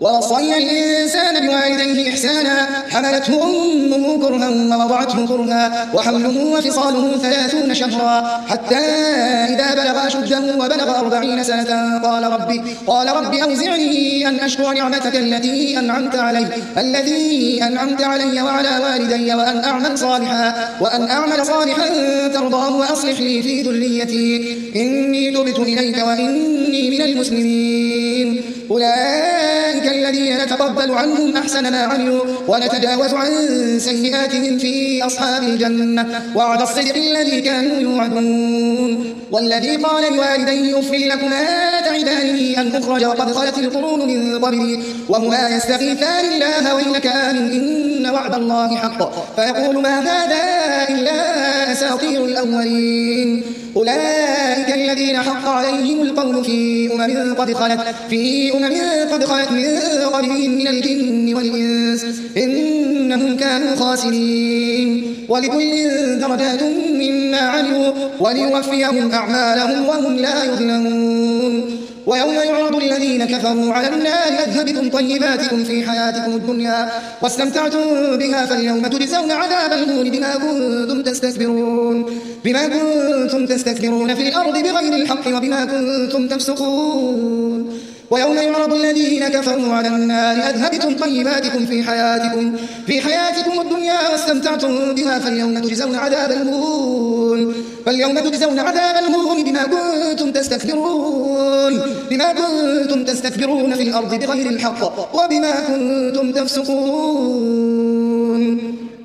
ووصينا الإنسان بوالديه إحسانا حملته أمه كرها ووضعته كرها وحمله وفصاله 30 شهرا حتى إذا بلغ أشده وبلغ 40 سنة قال رب أوزعني أن أشكر نعمتك التي أنعمت علي وعلى والدي وأن أعمل صالحا ترضاه وأصلح لي في ذريتي إني تبت إليك وإني من المسلمين. أولئك الذين نتقبل عنهم أحسن ما عملوا ونتجاوز عن سيئاتهم في أصحاب الجنة وعد الصدق الذي كانوا يوعدون. والذي قال لوالديه أف لكما تعدانني أن أخرج وقد خلت القرون من قبلي وهما يستغيثان الله ويلك آمن إن وعد الله حق فيقول ما هذا إلا أساطير الأولين. أولئك الذين حق عليهم القول في أمم قد خلت من قبلهم من الجن والإنس إنهم كانوا خاسرين. ولكل درجات مما عملوا وليوفيهم أعمالهم وهم لا يظلمون. ويوم يعرض الذين كفروا على النار أذهبتم طيباتكم في حياتكم الدنيا واستمتعتم بها فاليوم تجزون عذاب الهون بما كنتم تستكبرون في الأرض بغير الحق وبما كنتم تفسقون. ويوم يعرض الذين كفروا على النار أذهبتم طيباتكم في حياتكم الدنيا واستمتعتم بها فاليوم تجزون عذاب الهون بما كنتم تستكبرون في الأرض بغير الحق وبما كنتم تفسقون.